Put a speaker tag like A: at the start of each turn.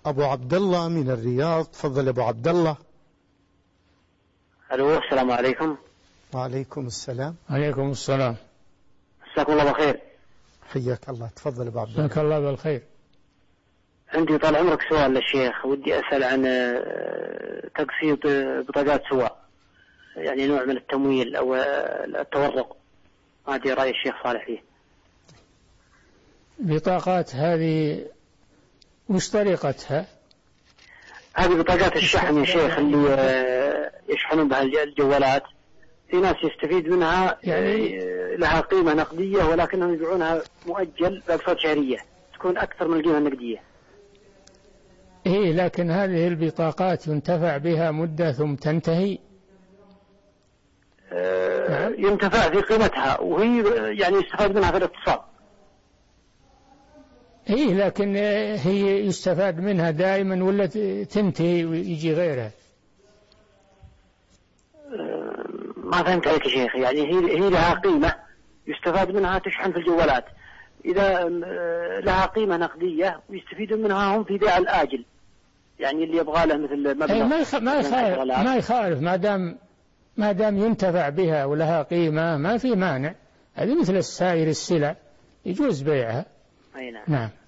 A: أبو عبد الله من الرياض. تفضل أبو عبد الله.
B: ألو، السلام عليكم.
A: وعليكم السلام.
C: عليكم السلام.
B: مساكم الله بالخير.
A: حياك الله. تفضل أبو عبد الله.
C: مساك الله بالخير.
B: عندي طال عمرك سؤال للشيخ، ودي أسأل عن تقسيط بطاقات سواء، يعني نوع من التمويل أو التورق، ما أدري رأي الشيخ صالح فيه.
C: بطاقات هذه وش طريقتها؟
B: هذه بطاقات الشحن يا شيخ، اللي يشحنون بها الجوالات. في ناس يستفيد منها، يعني لها قيمة نقدية ولكنهم يبيعونها مؤجل بأقساط شهرية تكون أكثر من القيمة النقدية.
C: إيه، لكن هذه البطاقات ينتفع بها مدة ثم تنتهي.
B: ينتفع في قيمتها، وهي يعني يستفاد منها في الاقتصاد.
C: إيه، لكن هي يستفاد منها دائما ولا تنتهي ويجي غيرها؟
B: ما فهمت عليك يا شيخ. يعني هي لها قيمة يستفاد منها، تشحن في الجوالات. إذا لها قيمة نقدية ويستفيدون منها هم في بيع الآجل، يعني اللي يبغى له مثل مبلغ.
C: ما يخالف ما دام ينتفع بها ولها قيمة ما في مانع. هذه مثل سائر السلع يجوز بيعها.
B: أي نعم.
C: نعم.